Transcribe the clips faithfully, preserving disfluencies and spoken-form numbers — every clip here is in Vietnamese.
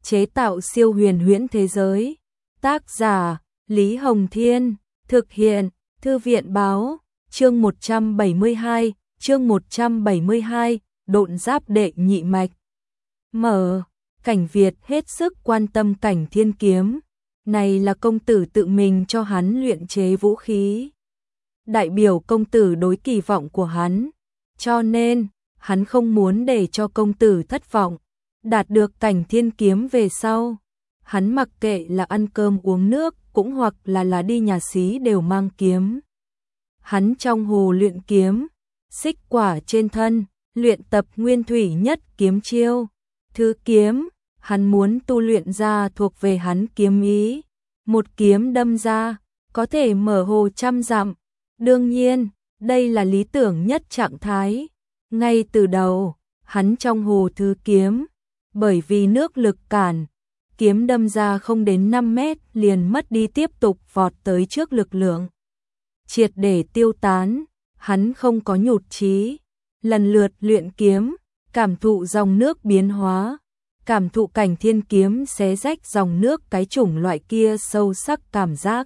chế tạo siêu huyền huyễn thế giới. Tác giả Lý Hồng Thiên, thực hiện Thư viện Báo. Chương một trăm bảy mươi hai, chương một trăm bảy mươi hai, độn giáp đệ nhị mạch. Mở, Cảnh Việt hết sức quan tâm Cảnh Thiên kiếm. Này là công tử tự mình cho hắn luyện chế vũ khí. Đại biểu công tử đối kỳ vọng của hắn. Cho nên, hắn không muốn để cho công tử thất vọng. Đạt được Cảnh Thiên kiếm về sau, hắn mặc kệ là ăn cơm uống nước cũng hoặc là là đi nhà xí đều mang kiếm. Hắn trong hồ luyện kiếm, xích quả trên thân, luyện tập nguyên thủy nhất kiếm chiêu. Thứ kiếm, hắn muốn tu luyện ra thuộc về hắn kiếm ý. Một kiếm đâm ra, có thể mở hồ trăm dặm. Đương nhiên, đây là lý tưởng nhất trạng thái. Ngay từ đầu, hắn trong hồ thứ kiếm, bởi vì nước lực cản, kiếm đâm ra không đến năm mét liền mất đi tiếp tục vọt tới trước lực lượng. Triệt để tiêu tán, hắn không có nhụt chí, lần lượt luyện kiếm, cảm thụ dòng nước biến hóa, cảm thụ Cảnh Thiên kiếm xé rách dòng nước cái chủng loại kia sâu sắc cảm giác.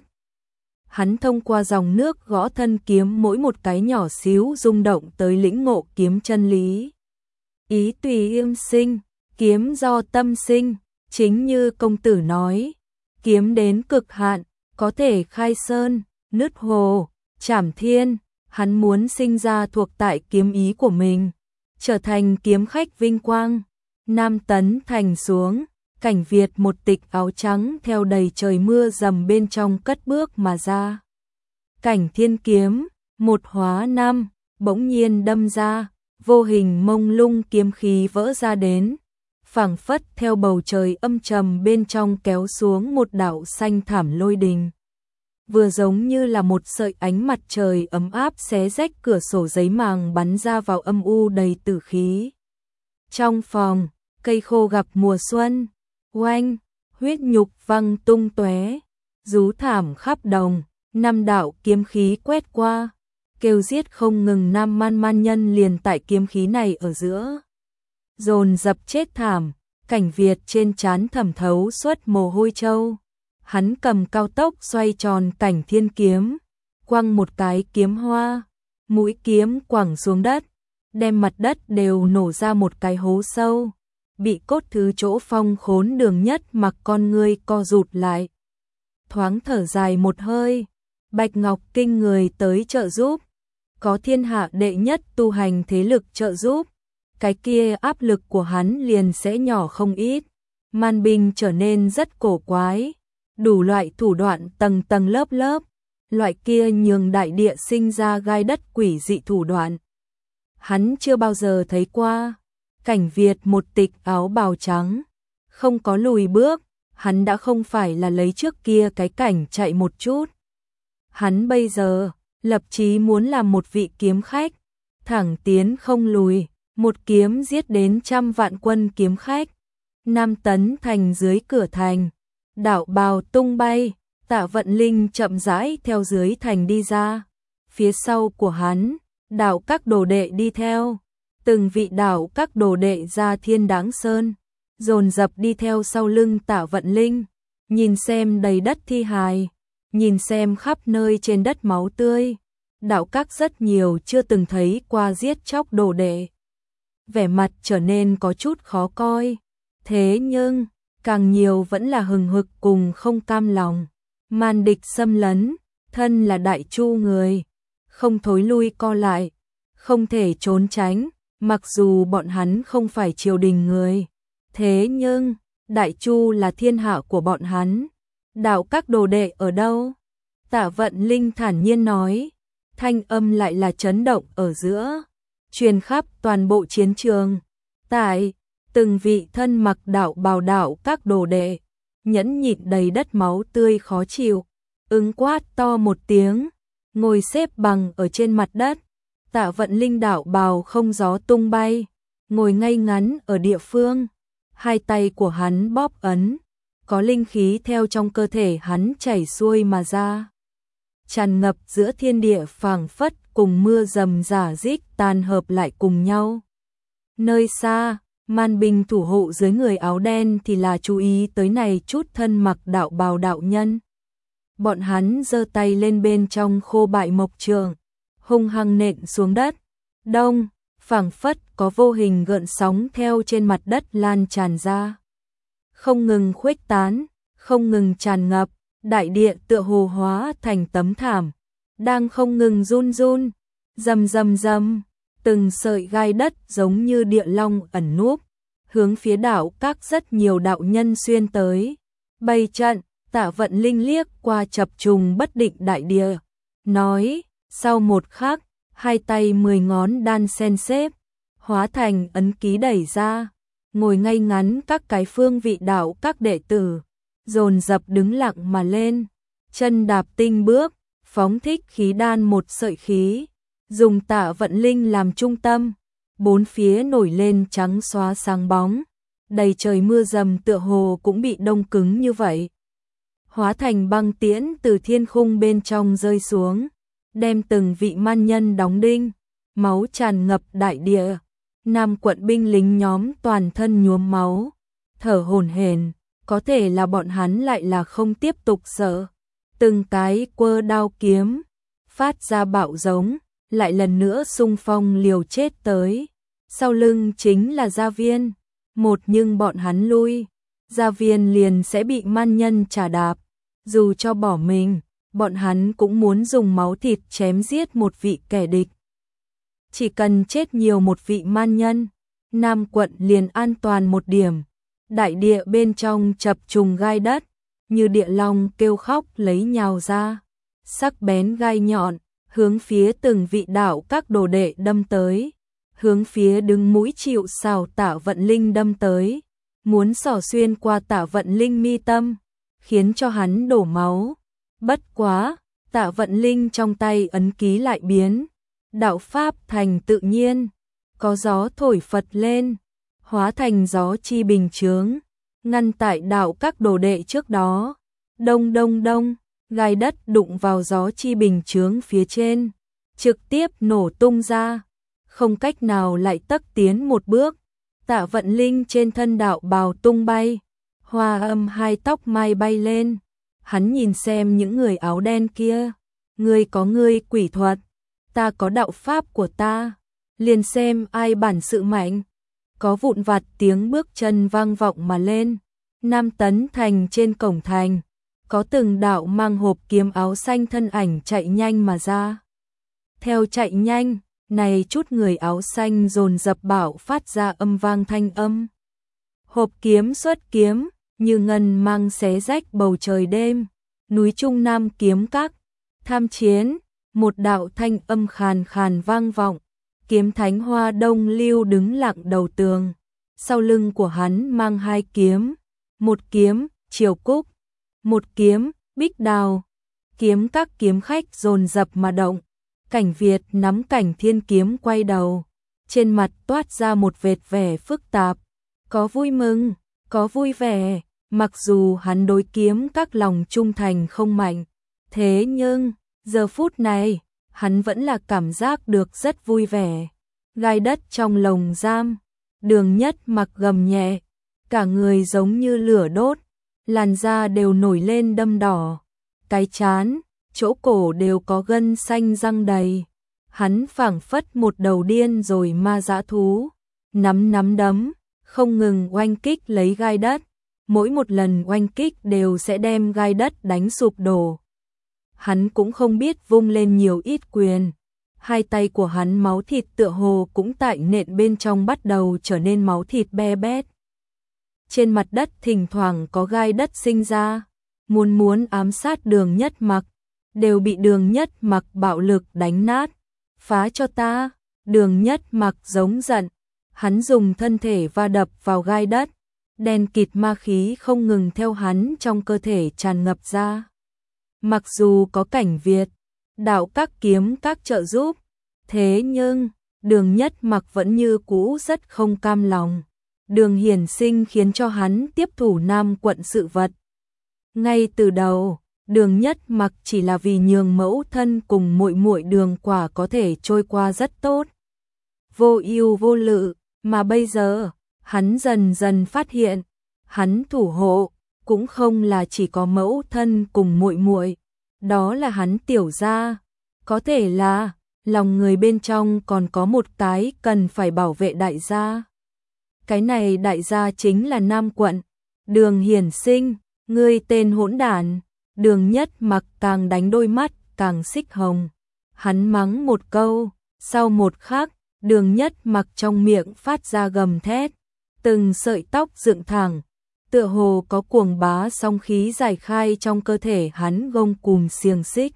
Hắn thông qua dòng nước gõ thân kiếm mỗi một cái nhỏ xíu rung động tới lĩnh ngộ kiếm chân lý. Ý tùy im sinh, kiếm do tâm sinh, chính như công tử nói, kiếm đến cực hạn, có thể khai sơn, nứt hồ, trảm thiên, hắn muốn sinh ra thuộc tại kiếm ý của mình, trở thành kiếm khách vinh quang. Nam Tấn Thành xuống, Cảnh Việt một tịch áo trắng theo đầy trời mưa dầm bên trong cất bước mà ra. Cảnh Thiên kiếm, một hóa năm, bỗng nhiên đâm ra, vô hình mông lung kiếm khí vỡ ra đến, phảng phất theo bầu trời âm trầm bên trong kéo xuống một đạo xanh thảm lôi đình. Vừa giống như là một sợi ánh mặt trời ấm áp xé rách cửa sổ giấy màng bắn ra vào âm u đầy tử khí. Trong phòng, cây khô gặp mùa xuân, oanh, huyết nhục văng tung tóe, rú thảm khắp đồng, năm đạo kiếm khí quét qua, kêu giết không ngừng. Nam man man nhân liền tại kiếm khí này ở giữa dồn dập chết thảm. Cảnh Việt trên trán thẩm thấu suốt mồ hôi trâu. Hắn cầm cao tốc xoay tròn Cảnh Thiên kiếm, quăng một cái kiếm hoa, mũi kiếm quẳng xuống đất, đem mặt đất đều nổ ra một cái hố sâu. Bị cốt thứ chỗ phong khốn Đường Nhất Mặc con ngươi co rụt lại, thoáng thở dài một hơi. Bạch Ngọc Kinh người tới trợ giúp, có thiên hạ đệ nhất tu hành thế lực trợ giúp, cái kia áp lực của hắn liền sẽ nhỏ không ít. Man binh trở nên rất cổ quái, đủ loại thủ đoạn tầng tầng lớp lớp, loại kia nhường đại địa sinh ra gai đất quỷ dị thủ đoạn, hắn chưa bao giờ thấy qua. Cảnh Việt một tịch áo bào trắng, không có lùi bước, hắn đã không phải là lấy trước kia cái cảnh chạy một chút. Hắn bây giờ, lập chí muốn làm một vị kiếm khách, thẳng tiến không lùi, một kiếm giết đến trăm vạn quân kiếm khách. Nam Tấn Thành dưới cửa thành, đạo bào tung bay, Tạ Vận Linh chậm rãi theo dưới thành đi ra. Phía sau của hắn, đạo các đồ đệ đi theo. Từng vị đạo các đồ đệ ra Thiên Đáng Sơn, dồn dập đi theo sau lưng Tạ Vận Linh, nhìn xem đầy đất thi hài, nhìn xem khắp nơi trên đất máu tươi. Đạo các rất nhiều chưa từng thấy qua giết chóc đồ đệ, vẻ mặt trở nên có chút khó coi. Thế nhưng, càng nhiều vẫn là hừng hực cùng không cam lòng. Man địch xâm lấn, thân là đại chu người, không thối lui co lại, không thể trốn tránh. Mặc dù bọn hắn không phải triều đình người, thế nhưng đại chu là thiên hạ của bọn hắn. Đạo các đồ đệ ở đâu? Tạ Vận Linh thản nhiên nói, thanh âm lại là chấn động ở giữa, truyền khắp toàn bộ chiến trường. Tại từng vị thân mặc đạo bào đạo các đồ đệ, nhẫn nhịn đầy đất máu tươi khó chịu, ứng quát to một tiếng, ngồi xếp bằng ở trên mặt đất. Tạ Vận Linh đạo bào không gió tung bay, ngồi ngay ngắn ở địa phương, hai tay của hắn bóp ấn, có linh khí theo trong cơ thể hắn chảy xuôi mà ra, tràn ngập giữa thiên địa phảng phất cùng mưa rầm rả rích tan hợp lại cùng nhau. Nơi xa, Man binh thủ hộ dưới người áo đen thì là chú ý tới này chút thân mặc đạo bào đạo nhân. Bọn hắn giơ tay lên bên trong khô bại mộc trường, hung hăng nện xuống đất. Đông, phảng phất có vô hình gợn sóng theo trên mặt đất lan tràn ra. Không ngừng khuếch tán, không ngừng tràn ngập, đại địa tựa hồ hóa thành tấm thảm, đang không ngừng run run, rầm rầm rầm, từng sợi gai đất giống như địa long ẩn núp, hướng phía đạo các rất nhiều đạo nhân xuyên tới. Bày trận, Tạ Vận Linh liếc qua chập trùng bất định đại địa, nói, sau một khắc, hai tay mười ngón đan xen xếp, hóa thành ấn ký đẩy ra, ngồi ngay ngắn các cái phương vị đạo các đệ tử, dồn dập đứng lặng mà lên, chân đạp tinh bước, phóng thích khí đan một sợi khí, dùng Tạ Vận Linh làm trung tâm, bốn phía nổi lên trắng xóa sáng bóng, đầy trời mưa rầm tựa hồ cũng bị đông cứng như vậy. Hóa thành băng tiễn từ thiên khung bên trong rơi xuống, đem từng vị man nhân đóng đinh, máu tràn ngập đại địa. Nam quận binh lính nhóm toàn thân nhuốm máu, thở hổn hển, có thể là bọn hắn lại là không tiếp tục sợ. Từng cái quơ đao kiếm, phát ra bạo giống, lại lần nữa xung phong liều chết tới. Sau lưng chính là Gia Viên, một nhưng bọn hắn lui, Gia Viên liền sẽ bị man nhân trà đạp. Dù cho bỏ mình, bọn hắn cũng muốn dùng máu thịt chém giết một vị kẻ địch. Chỉ cần chết nhiều một vị man nhân, Nam quận liền an toàn một điểm. Đại địa bên trong chập trùng gai đất, như địa long kêu khóc lấy nhào ra. Sắc bén gai nhọn, hướng phía từng vị đạo các đồ đệ đâm tới. Hướng phía đứng mũi chịu sào Tạ Vận Linh đâm tới. Muốn xỏ xuyên qua Tạ Vận Linh mi tâm, khiến cho hắn đổ máu. Bất quá, Tạ Vận Linh trong tay ấn ký lại biến. Đạo pháp thành tự nhiên, có gió thổi phật lên, hóa thành gió chi bình chướng, ngăn tại đạo các đồ đệ trước đó. Đông đông đông, gai đất đụng vào gió chi bình chướng phía trên, trực tiếp nổ tung ra, không cách nào lại tấc tiến một bước. Tạ Vận Linh trên thân đạo bào tung bay, hoa âm hai tóc mai bay lên. Hắn nhìn xem những người áo đen kia, ngươi có ngươi quỷ thuật, ta có đạo pháp của ta, liền xem ai bản sự mạnh. Có vụn vặt tiếng bước chân vang vọng mà lên. Nam Tấn Thành trên cổng thành, có từng đạo mang hộp kiếm áo xanh thân ảnh chạy nhanh mà ra. Theo chạy nhanh, này chút người áo xanh dồn dập bảo phát ra âm vang thanh âm. Hộp kiếm xuất kiếm, như ngân mang xé rách bầu trời đêm. Núi Trung Nam kiếm các, tham chiến, một đạo thanh âm khàn khàn vang vọng. Kiếm thánh Hoa Đông Lưu đứng lặng đầu tường, sau lưng của hắn mang hai kiếm, một kiếm Triều Cúc, một kiếm Bích Đào. Kiếm các kiếm khách dồn dập mà động. Cảnh Việt nắm cảnh thiên kiếm quay đầu, trên mặt toát ra một vệt vẻ phức tạp, có vui mừng, có vui vẻ. Mặc dù hắn đối kiếm các lòng trung thành không mạnh, thế nhưng giờ phút này hắn vẫn là cảm giác được rất vui vẻ. Gai đất trong lồng giam, Đường Nhất Mặc gầm nhẹ, cả người giống như lửa đốt, làn da đều nổi lên đâm đỏ, cái trán, chỗ cổ đều có gân xanh răng đầy. Hắn phảng phất một đầu điên rồi ma dã thú, nắm nắm đấm, không ngừng oanh kích lấy gai đất. Mỗi một lần oanh kích đều sẽ đem gai đất đánh sụp đổ. Hắn cũng không biết vung lên nhiều ít quyền. Hai tay của hắn máu thịt tựa hồ cũng tại nện bên trong bắt đầu trở nên máu thịt be bét. Trên mặt đất thỉnh thoảng có gai đất sinh ra, muốn muốn ám sát Đường Nhất Mặc, đều bị Đường Nhất Mặc bạo lực đánh nát. Phá cho ta, Đường Nhất Mặc giống giận, hắn dùng thân thể va đập vào gai đất. Đen kịt ma khí không ngừng theo hắn trong cơ thể tràn ngập ra. Mặc dù có Cảnh Việt, đạo các kiếm các trợ giúp, thế nhưng Đường Nhất Mặc vẫn như cũ rất không cam lòng. Đường Hiển Sinh khiến cho hắn tiếp thủ Nam quận sự vật. Ngay từ đầu, Đường Nhất Mặc chỉ là vì nhường mẫu thân cùng muội muội Đường Quả có thể trôi qua rất tốt, vô ưu vô lự, mà bây giờ Hắn dần dần phát hiện, hắn thủ hộ cũng không là chỉ có mẫu thân cùng muội muội, đó là hắn tiểu gia, có thể là lòng người bên trong còn có một cái cần phải bảo vệ đại gia. Cái này đại gia chính là Nam quận, Đường Hiển Sinh, ngươi tên hỗn đản. Đường Nhất Mặc càng đánh đôi mắt càng xích hồng. Hắn mắng một câu, sau một khắc, Đường Nhất Mặc trong miệng phát ra gầm thét, từng sợi tóc dựng thẳng, tựa hồ có cuồng bá song khí giải khai trong cơ thể hắn gông cùm xiềng xích.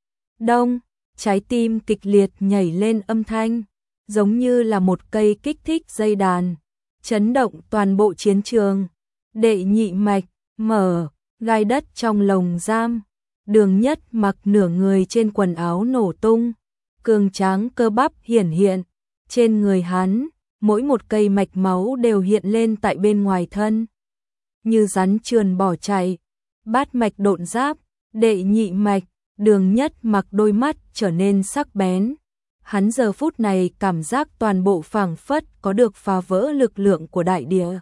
Đông, trái tim kịch liệt nhảy lên âm thanh, giống như là một cây kích thích dây đàn, chấn động toàn bộ chiến trường. Đệ nhị mạch, mở, gai đất trong lồng giam. Đường Nhất Mặc nửa người trên quần áo nổ tung, cường tráng cơ bắp hiển hiện. Trên người hắn, mỗi một cây mạch máu đều hiện lên tại bên ngoài thân. Như rắn trườn bỏ chạy, bát mạch độn giáp, đệ nhị mạch, Đường Nhất Mặc đôi mắt trở nên sắc bén. Hắn giờ phút này cảm giác toàn bộ phảng phất có được phá vỡ lực lượng của đại địa.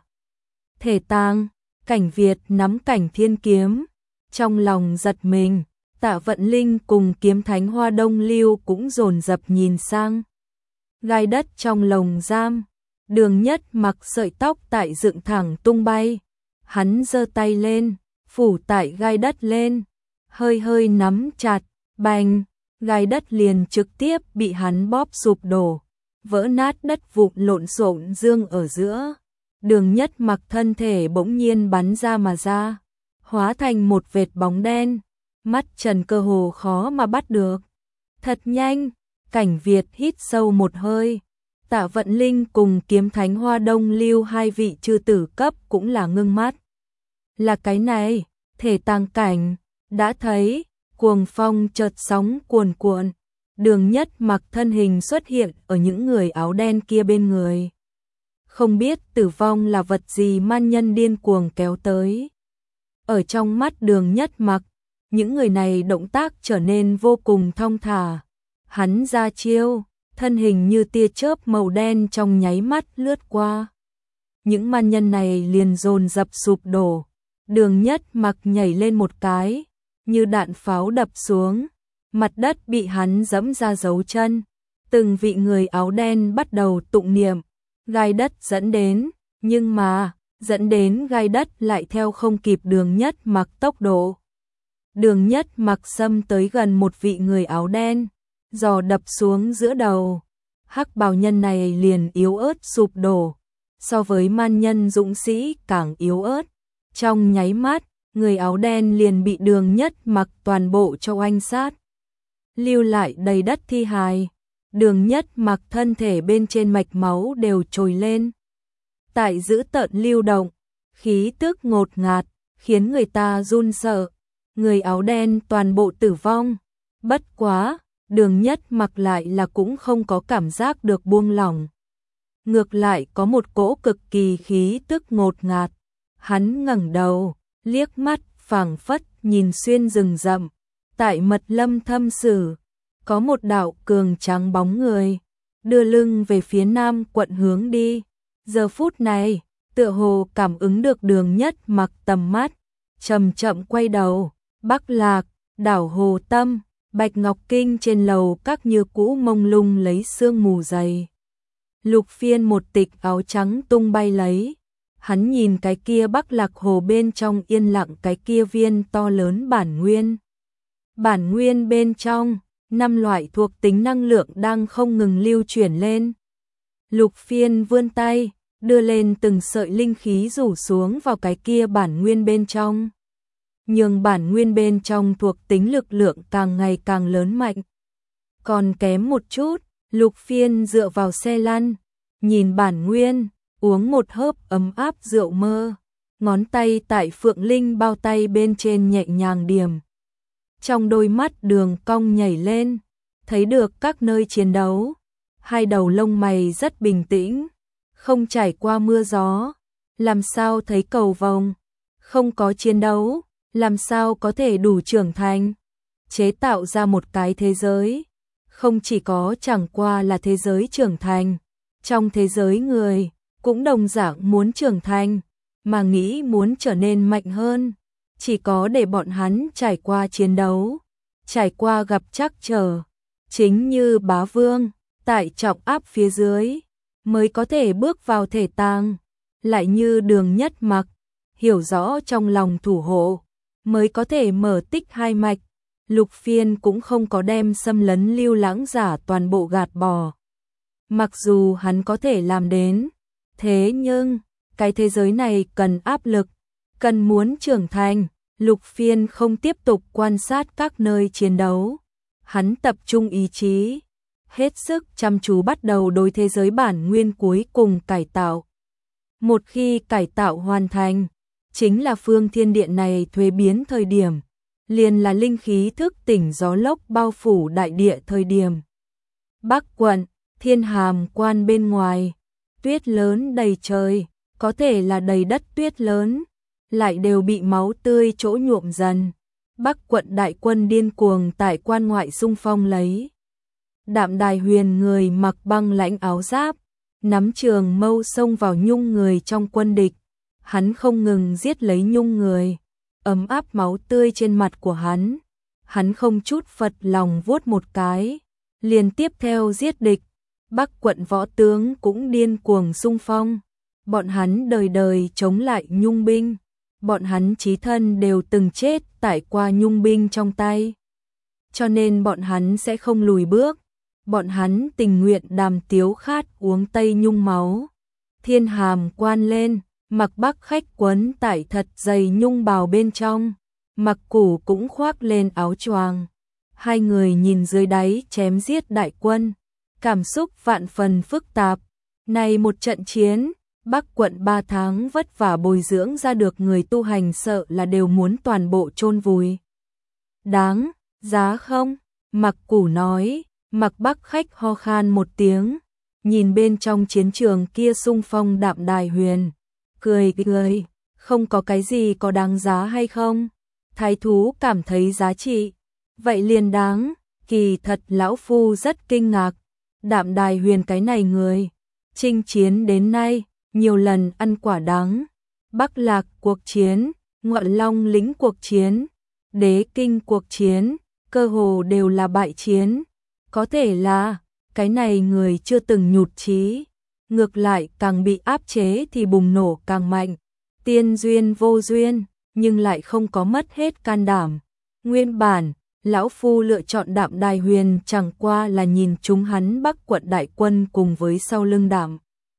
Thể tang, Cảnh Việt nắm Cảnh Thiên kiếm, trong lòng giật mình, Tạ Vận Linh cùng kiếm thánh Hoa Đông Lưu cũng dồn dập nhìn sang. Gai đất trong lồng giam, Đường Nhất Mặc sợi tóc tại dựng thẳng tung bay. Hắn giơ tay lên, phủ tại gai đất lên, hơi hơi nắm chặt, bành, gai đất liền trực tiếp bị hắn bóp sụp đổ, vỡ nát đất vụn lộn xộn dương ở giữa. Đường Nhất Mặc thân thể bỗng nhiên bắn ra mà ra, hóa thành một vệt bóng đen, mắt trần cơ hồ khó mà bắt được. Thật nhanh, Cảnh Việt hít sâu một hơi. Tạ Vận Linh cùng kiếm thánh Hoa Đông Lưu hai vị chư tử cấp cũng là ngưng mắt. Là cái này, thể tang cảnh, đã thấy, cuồng phong chợt sóng cuồn cuộn, Đường Nhất Mặc thân hình xuất hiện ở những người áo đen kia bên người. Không biết tử vong là vật gì man nhân điên cuồng kéo tới. Ở trong mắt Đường Nhất Mặc, những người này động tác trở nên vô cùng thong thả. Hắn ra chiêu, thân hình như tia chớp màu đen trong nháy mắt lướt qua. Những man nhân này liền dồn dập sụp đổ. Đường Nhất Mặc nhảy lên một cái, như đạn pháo đập xuống, mặt đất bị hắn giẫm ra dấu chân. Từng vị người áo đen bắt đầu tụng niệm, gai đất dẫn đến, nhưng mà, dẫn đến gai đất lại theo không kịp Đường Nhất Mặc tốc độ. Đường Nhất Mặc xâm tới gần một vị người áo đen, giò đập xuống giữa đầu. Hắc bào nhân này liền yếu ớt sụp đổ, so với man nhân dũng sĩ càng yếu ớt. Trong nháy mắt, người áo đen liền bị Đường Nhất Mặc toàn bộ cho oanh sát, lưu lại đầy đất thi hài. Đường Nhất Mặc thân thể bên trên mạch máu đều trồi lên, tại giữ tợn lưu động, khí tức ngột ngạt, khiến người ta run sợ. Người áo đen toàn bộ tử vong. Bất quá, Đường Nhất Mặc lại là cũng không có cảm giác được buông lỏng. Ngược lại có một cỗ cực kỳ khí tức ngột ngạt. Hắn ngẩng đầu, liếc mắt phảng phất nhìn xuyên rừng rậm. Tại mật lâm thâm sử, có một đạo cường tráng bóng người, đưa lưng về phía Nam quận hướng đi. Giờ phút này, tựa hồ cảm ứng được Đường Nhất Mặc tầm mắt, chậm chậm quay đầu. Bắc Lạc, đảo Hồ Tâm, Bạch Ngọc Kinh trên lầu các như cũ mông lung lấy sương mù dày. Lục Phiên một tịch áo trắng tung bay lấy. Hắn nhìn cái kia Bắc Lạc Hồ bên trong yên lặng cái kia viên to lớn bản nguyên. Bản nguyên bên trong, năm loại thuộc tính năng lượng đang không ngừng lưu chuyển lên. Lục Phiên vươn tay, đưa lên từng sợi linh khí rủ xuống vào cái kia bản nguyên bên trong. Nhưng bản nguyên bên trong thuộc tính lực lượng càng ngày càng lớn mạnh. Còn kém một chút, Lục Phiên dựa vào xe lăn, nhìn bản nguyên, uống một hớp ấm áp rượu mơ, ngón tay tại Phượng Linh bao tay bên trên nhẹ nhàng điểm. Trong đôi mắt đường cong nhảy lên, thấy được các nơi chiến đấu, hai đầu lông mày rất bình tĩnh, không trải qua mưa gió, làm sao thấy cầu vồng, không có chiến đấu, làm sao có thể đủ trưởng thành, chế tạo ra một cái thế giới, không chỉ có chẳng qua là thế giới trưởng thành, trong thế giới người, cũng đồng dạng muốn trưởng thành, mà nghĩ muốn trở nên mạnh hơn. Chỉ có để bọn hắn trải qua chiến đấu, trải qua gặp trắc trở, chính như Bá Vương, tại trọng áp phía dưới, mới có thể bước vào thể tàng, lại như Đường Nhất Mặc, hiểu rõ trong lòng thủ hộ, mới có thể mở tích hai mạch. Lục Phiên cũng không có đem xâm lấn lưu lãng giả toàn bộ gạt bỏ. Mặc dù hắn có thể làm đến, thế nhưng, cái thế giới này cần áp lực, cần muốn trưởng thành. Lục Phiên không tiếp tục quan sát các nơi chiến đấu. Hắn tập trung ý chí, hết sức chăm chú bắt đầu đối thế giới bản nguyên cuối cùng cải tạo. Một khi cải tạo hoàn thành, chính là phương thiên điện này thuế biến thời điểm, liền là linh khí thức tỉnh gió lốc bao phủ đại địa thời điểm. Bắc quận, Thiên Hàm quan bên ngoài, tuyết lớn đầy trời, có thể là đầy đất tuyết lớn, lại đều bị máu tươi chỗ nhuộm dần. Bắc quận đại quân điên cuồng tại quan ngoại xung phong lấy. Đạm Đài Huyền người mặc băng lãnh áo giáp, nắm trường mâu xông vào nhung người trong quân địch. Hắn không ngừng giết lấy nhung người, ấm áp máu tươi trên mặt của hắn. Hắn không chút phật lòng vuốt một cái, liền tiếp theo giết địch. Bắc quận võ tướng cũng điên cuồng xung phong. Bọn hắn đời đời chống lại nhung binh. Bọn hắn chí thân đều từng chết tại qua nhung binh trong tay. Cho nên bọn hắn sẽ không lùi bước. Bọn hắn tình nguyện đàm tiếu khát uống tây nhung máu. Thiên Hàm quan lên, Mặc Bắc khách quấn tại thật dày nhung bào bên trong. Mặc Củ cũng khoác lên áo choàng. Hai người nhìn dưới đáy chém giết đại quân, cảm xúc vạn phần phức tạp. Này một trận chiến, Bắc quận ba tháng vất vả bồi dưỡng ra được người tu hành sợ là đều muốn toàn bộ chôn vùi. Đáng giá không? Mặc Củ nói. Mặc Bắc khách ho khan một tiếng, nhìn bên trong chiến trường kia xung phong Đạm Đài Huyền, cười cười, không có cái gì có đáng giá hay không? Thái thú cảm thấy giá trị, vậy liền đáng. Kỳ thật lão phu rất kinh ngạc, Đạm Đài Huyền cái này người, chinh chiến đến nay, nhiều lần ăn quả đắng. Bắc Lạc cuộc chiến, Ngọn Long lĩnh cuộc chiến, Đế Kinh cuộc chiến, cơ hồ đều là bại chiến. Có thể là, cái này người chưa từng nhụt chí, ngược lại càng bị áp chế thì bùng nổ càng mạnh. Tiên duyên vô duyên, nhưng lại không có mất hết can đảm. Nguyên bản, lão phu lựa chọn Đạm Đài Huyền chẳng qua là nhìn chúng hắn Bắc quận đại quân cùng với sau lưng Đạm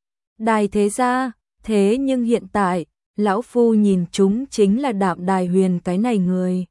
Đài thế gia, thế nhưng hiện tại, lão phu nhìn chúng chính là Đạm Đài Huyền cái này người.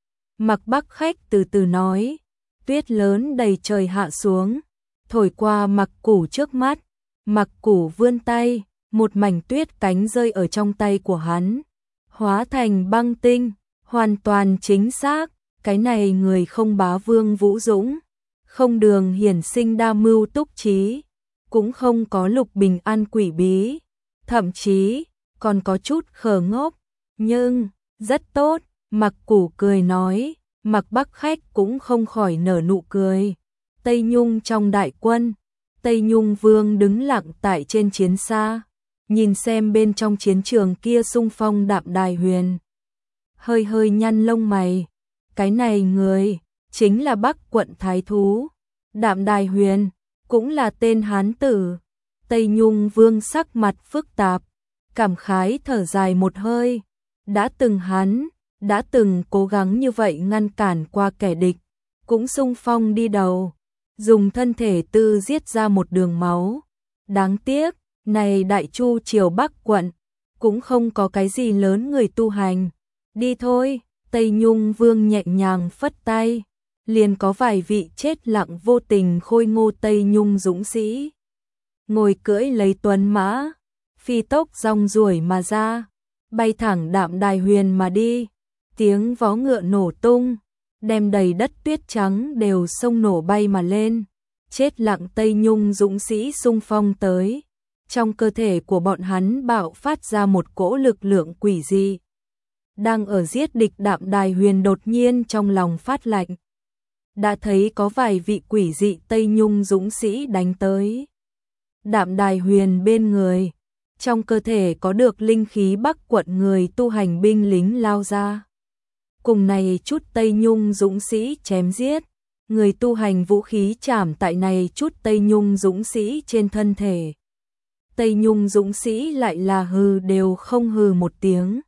Mặc Bắc khách từ từ nói. Tuyết lớn đầy trời hạ xuống, thổi qua Mặc Củ trước mắt. Mặc Củ vươn tay, một mảnh tuyết cánh rơi ở trong tay của hắn, hóa thành băng tinh, hoàn toàn chính xác. Cái này người không bá vương vũ dũng, không đường hiển sinh đa mưu túc trí, cũng không có lục bình an quỷ bí, thậm chí còn có chút khờ ngốc, nhưng rất tốt. Mặc Củ cười nói. Mặc Bắc khách cũng không khỏi nở nụ cười. Tây Nhung trong đại quân, Tây Nhung Vương đứng lặng tại trên chiến xa, nhìn xem bên trong chiến trường kia xung phong Đạm Đài Huyền, hơi hơi nhăn lông mày. Cái này người, chính là Bắc quận thái thú, Đạm Đài Huyền, cũng là tên hán tử. Tây Nhung Vương sắc mặt phức tạp, cảm khái thở dài một hơi. Đã từng hắn, đã từng cố gắng như vậy ngăn cản qua kẻ địch, cũng xung phong đi đầu, dùng thân thể tư giết ra một đường máu. Đáng tiếc, này đại chu triều Bắc quận, cũng không có cái gì lớn người tu hành. Đi thôi, Tây Nhung Vương nhẹ nhàng phất tay, liền có vài vị chết lặng vô tình khôi ngô Tây Nhung dũng sĩ. Ngồi cưỡi lấy tuấn mã, phi tốc rong ruổi mà ra, bay thẳng Đạm Đài Huyền mà đi. Tiếng vó ngựa nổ tung, đem đầy đất tuyết trắng đều xông nổ bay mà lên. Chết lặng Tây Nhung dũng sĩ xung phong tới. Trong cơ thể của bọn hắn bạo phát ra một cỗ lực lượng quỷ dị. Đang ở giết địch Đạm Đài Huyền đột nhiên trong lòng phát lạnh. Đã thấy có vài vị quỷ dị Tây Nhung dũng sĩ đánh tới. Đạm Đài Huyền bên người, trong cơ thể có được linh khí Bắc quận người tu hành binh lính lao ra. Cùng này chút Tây Nhung dũng sĩ chém giết, người tu hành vũ khí chảm tại này chút Tây Nhung dũng sĩ trên thân thể. Tây Nhung dũng sĩ lại là hừ đều không hừ một tiếng.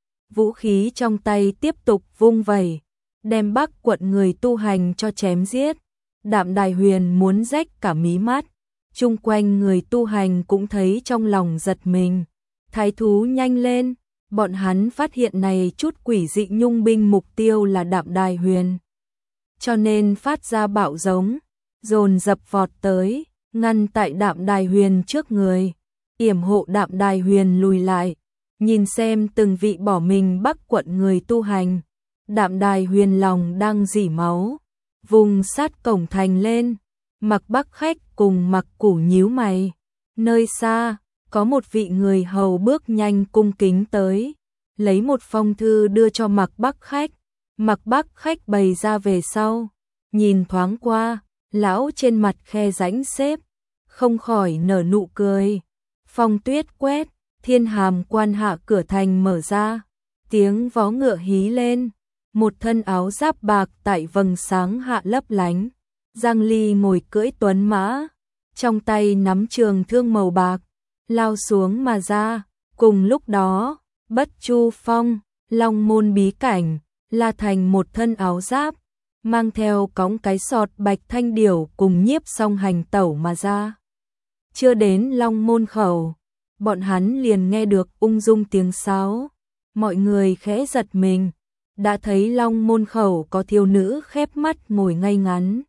Vũ khí trong tay tiếp tục vung vẩy, đem Bắc quận người tu hành cho chém giết. Đạm Đài Huyền muốn rách cả mí mắt, chung quanh người tu hành cũng thấy trong lòng giật mình. Thái thú nhanh lên, bọn hắn phát hiện này chút quỷ dị nhung binh mục tiêu là Đạm Đài Huyền. Cho nên phát ra bạo giống, dồn dập vọt tới, ngăn tại Đạm Đài Huyền trước người, yểm hộ Đạm Đài Huyền lùi lại, nhìn xem từng vị bỏ mình Bắc quận người tu hành. Đạm Đài Huyền lòng đang rỉ máu, vùng sát cổng thành lên, Mặc Bắc Khách cùng Mặc Củ nhíu mày. Nơi xa, có một vị người hầu bước nhanh cung kính tới, lấy một phong thư đưa cho Mặc Bắc Khách. Mặc Bắc Khách bày ra về sau, nhìn thoáng qua, lão trên mặt khe rãnh xếp, không khỏi nở nụ cười. Phong tuyết quét, thiên hàm quan hạ cửa thành mở ra, tiếng vó ngựa hí lên, một thân áo giáp bạc tại vầng sáng hạ lấp lánh. Giang Ly ngồi cưỡi tuấn mã, trong tay nắm trường thương màu bạc, lao xuống mà ra. Cùng lúc đó, Bất Chu Phong, Long Môn bí cảnh, La Thành một thân áo giáp, mang theo cõng cái sọt Bạch Thanh Điểu cùng Nhiếp Song hành tẩu mà ra. Chưa đến Long Môn khẩu, bọn hắn liền nghe được ung dung tiếng sáo, mọi người khẽ giật mình, đã thấy Long Môn khẩu có thiếu nữ khép mắt ngồi ngay ngắn.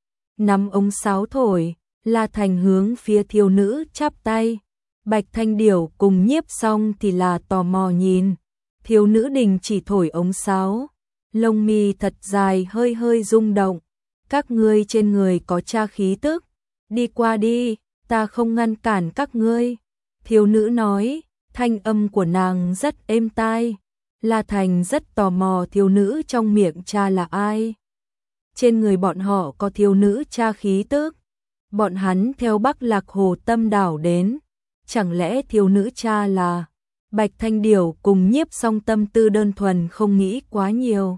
Nắm ống sáo thổi, La Thành hướng phía thiếu nữ chắp tay, Bạch Thanh Điểu cùng Nhiếp Song thì là tò mò nhìn. Thiếu nữ đình chỉ thổi ống sáo, lông mi thật dài hơi hơi rung động. Các ngươi trên người có cha khí tức, đi qua đi, ta không ngăn cản các ngươi. Thiếu nữ nói, thanh âm của nàng rất êm tai. La Thành rất tò mò thiếu nữ trong miệng cha là ai. Trên người bọn họ có thiếu nữ cha khí tức. Bọn hắn theo Bắc Lạc Hồ Tâm đảo đến, chẳng lẽ thiếu nữ cha là Bạch Thanh Điểu cùng Nhiếp Song tâm tư đơn thuần không nghĩ quá nhiều.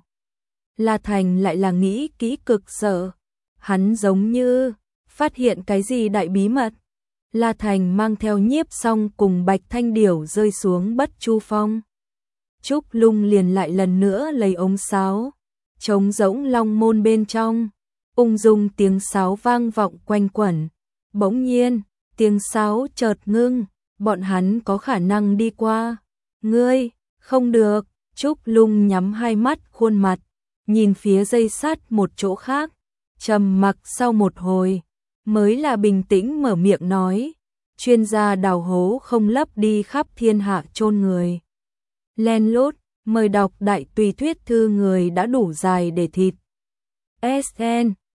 La Thành lại là nghĩ kỹ cực sợ, hắn giống như phát hiện cái gì đại bí mật. La Thành mang theo Nhiếp Song cùng Bạch Thanh Điểu rơi xuống Bất Chu Phong. Trúc Lung liền lại lần nữa lấy ống sáo, trống rỗng Long Môn bên trong, ung dung tiếng sáo vang vọng quanh quẩn. Bỗng nhiên, tiếng sáo chợt ngưng, bọn hắn có khả năng đi qua. Ngươi, không được. Trúc Lung nhắm hai mắt khuôn mặt, nhìn phía dây sắt một chỗ khác, trầm mặc sau một hồi, mới là bình tĩnh mở miệng nói, chuyên gia đào hố không lấp đi khắp thiên hạ chôn người. Len lút, mời đọc đại tùy thuyết thư người đã đủ dài để thịt. ét en